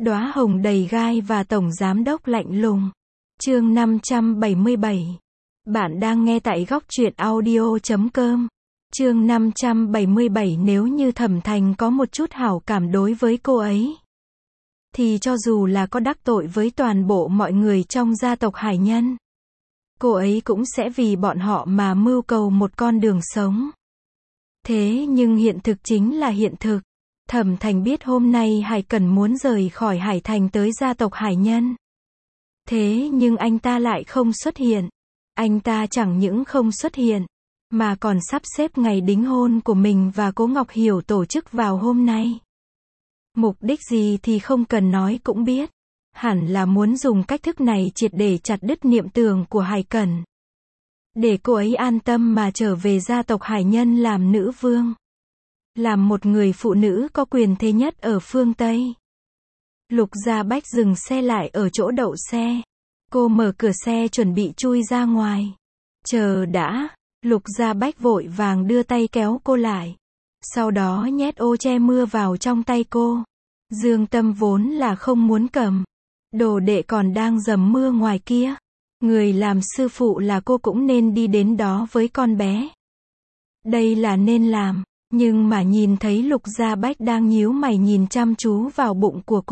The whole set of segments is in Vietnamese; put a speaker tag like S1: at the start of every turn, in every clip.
S1: Đóa hồng đầy gai và tổng giám đốc lạnh lùng. Chương 577. Bạn đang nghe tại góc truyện audio.com. Chương 577. Nếu như Thẩm Thành có một chút hảo cảm đối với cô ấy, thì cho dù là có đắc tội với toàn bộ mọi người trong gia tộc Hải Nhân, cô ấy cũng sẽ vì bọn họ mà mưu cầu một con đường sống. Thế nhưng hiện thực chính là hiện thực. Thẩm Thành biết hôm nay Hải Cẩn muốn rời khỏi Hải Thành tới gia tộc Hải Nhân. Thế nhưng anh ta lại không xuất hiện. Anh ta chẳng những không xuất hiện, mà còn sắp xếp ngày đính hôn của mình và Cố Ngọc Hiểu tổ chức vào hôm nay. Mục đích gì thì không cần nói cũng biết. Hẳn là muốn dùng cách thức này triệt để chặt đứt niệm tưởng của Hải Cẩn, để cô ấy an tâm mà trở về gia tộc Hải Nhân làm nữ vương, làm một người phụ nữ có quyền thế nhất ở phương Tây. Lục Gia Bách dừng xe lại ở chỗ đậu xe. Cô mở cửa xe chuẩn bị chui ra ngoài. Chờ đã. Lục Gia Bách vội vàng đưa tay kéo cô lại. Sau đó nhét ô che mưa vào trong tay cô. Dương Tâm vốn là không muốn cầm. Đồ đệ còn đang dầm mưa ngoài kia. Người làm sư phụ là cô cũng nên đi đến đó với con bé. Đây là nên làm. Nhưng mà nhìn thấy Lục Gia Bách đang nhíu mày nhìn chăm chú vào bụng của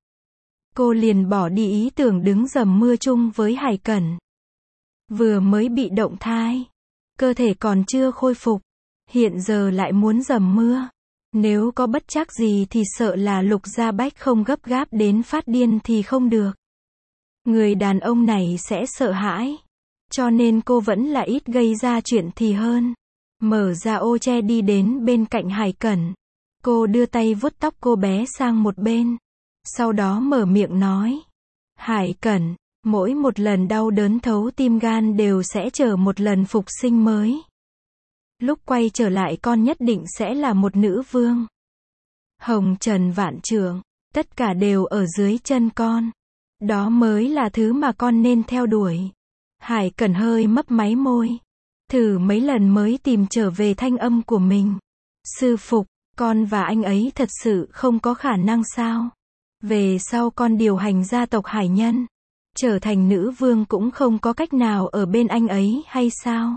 S1: cô liền bỏ đi ý tưởng đứng dầm mưa chung với Hải Cẩn. Vừa mới bị động thai, cơ thể còn chưa khôi phục, hiện giờ lại muốn dầm mưa. Nếu có bất trắc gì thì sợ là Lục Gia Bách không gấp gáp đến phát điên thì không được. Người đàn ông này sẽ sợ hãi. Cho nên cô vẫn là ít gây ra chuyện thì hơn. Mở ra ô che đi đến bên cạnh Hải Cẩn. Cô đưa tay vuốt tóc cô bé sang một bên. Sau đó mở miệng nói. Hải Cẩn, mỗi một lần đau đớn thấu tim gan đều sẽ chờ một lần phục sinh mới. Lúc quay trở lại con nhất định sẽ là một nữ vương. Hồng trần vạn trượng, tất cả đều ở dưới chân con. Đó mới là thứ mà con nên theo đuổi. Hải Cẩn hơi mấp máy môi. Thử mấy lần mới tìm trở về thanh âm của mình. Sư phụ, con và anh ấy thật sự không có khả năng sao? Về sau con điều hành gia tộc Hải Nhân, trở thành nữ vương cũng không có cách nào ở bên anh ấy hay sao?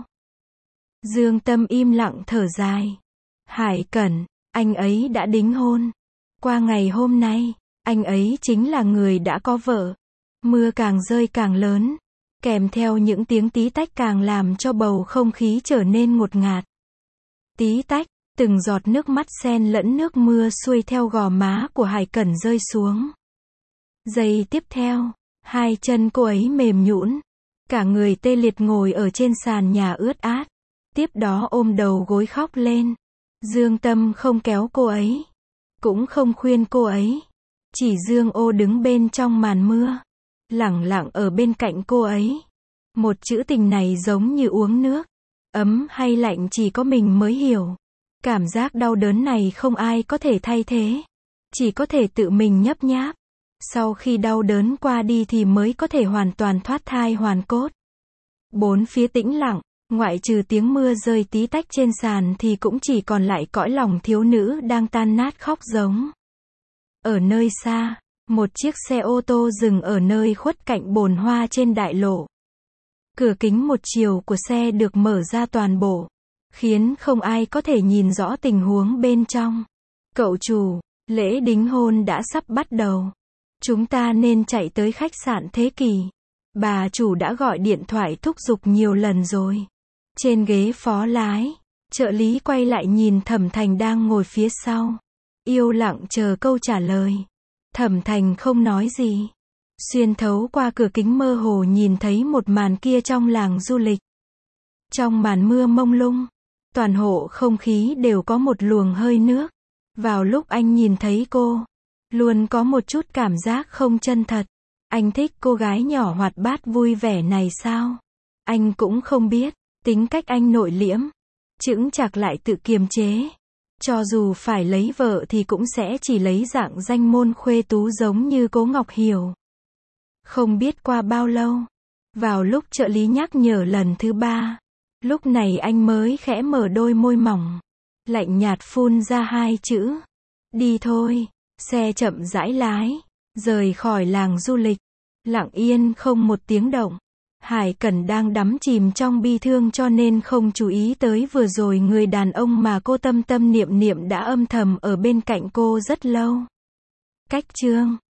S1: Dương Tâm im lặng thở dài. Hải Cẩn, anh ấy đã đính hôn. Qua ngày hôm nay, anh ấy chính là người đã có vợ. Mưa càng rơi càng lớn, kèm theo những tiếng tí tách càng làm cho bầu không khí trở nên ngột ngạt. Tí tách, từng giọt nước mắt xen lẫn nước mưa xuôi theo gò má của Hải Cẩn rơi xuống. Giây tiếp theo, hai chân cô ấy mềm nhũn, cả người tê liệt ngồi ở trên sàn nhà ướt át. Tiếp đó ôm đầu gối khóc lên. Dương Tâm không kéo cô ấy, cũng không khuyên cô ấy. Chỉ Dương Ô đứng bên trong màn mưa, lẳng lặng ở bên cạnh cô ấy. Một chữ tình này giống như uống nước. Ấm hay lạnh chỉ có mình mới hiểu. Cảm giác đau đớn này không ai có thể thay thế. Chỉ có thể tự mình nhấp nháp. Sau khi đau đớn qua đi thì mới có thể hoàn toàn thoát thai hoàn cốt. Bốn phía tĩnh lặng, ngoại trừ tiếng mưa rơi tí tách trên sàn thì cũng chỉ còn lại cõi lòng thiếu nữ đang tan nát khóc giống. Ở nơi xa, một chiếc xe ô tô dừng ở nơi khuất cạnh bồn hoa trên đại lộ. Cửa kính một chiều của xe được mở ra toàn bộ, khiến không ai có thể nhìn rõ tình huống bên trong. Cậu chủ, lễ đính hôn đã sắp bắt đầu. Chúng ta nên chạy tới khách sạn Thế Kỷ. Bà chủ đã gọi điện thoại thúc giục nhiều lần rồi. Trên ghế phó lái, trợ lý quay lại nhìn Thẩm Thành đang ngồi phía sau. Yêu lặng chờ câu trả lời. Thẩm Thành không nói gì. Xuyên thấu qua cửa kính mơ hồ nhìn thấy một màn kia trong làng du lịch. Trong màn mưa mông lung, toàn hộ không khí đều có một luồng hơi nước. Vào lúc anh nhìn thấy cô, luôn có một chút cảm giác không chân thật. Anh thích cô gái nhỏ hoạt bát vui vẻ này sao? Anh cũng không biết, tính cách anh nội liễm, chững chạc lại tự kiềm chế. Cho dù phải lấy vợ thì cũng sẽ chỉ lấy dạng danh môn khuê tú giống như Cố Ngọc Hiểu. Không biết qua bao lâu, vào lúc trợ lý nhắc nhở lần thứ 3, lúc này anh mới khẽ mở đôi môi mỏng, lạnh nhạt phun ra hai chữ. Đi thôi. Xe chậm rãi lái. Rời khỏi làng du lịch. Lặng yên không một tiếng động. Hải Cẩn đang đắm chìm trong bi thương cho nên không chú ý tới vừa rồi người đàn ông mà cô tâm tâm niệm niệm đã âm thầm ở bên cạnh cô rất lâu. Cách chương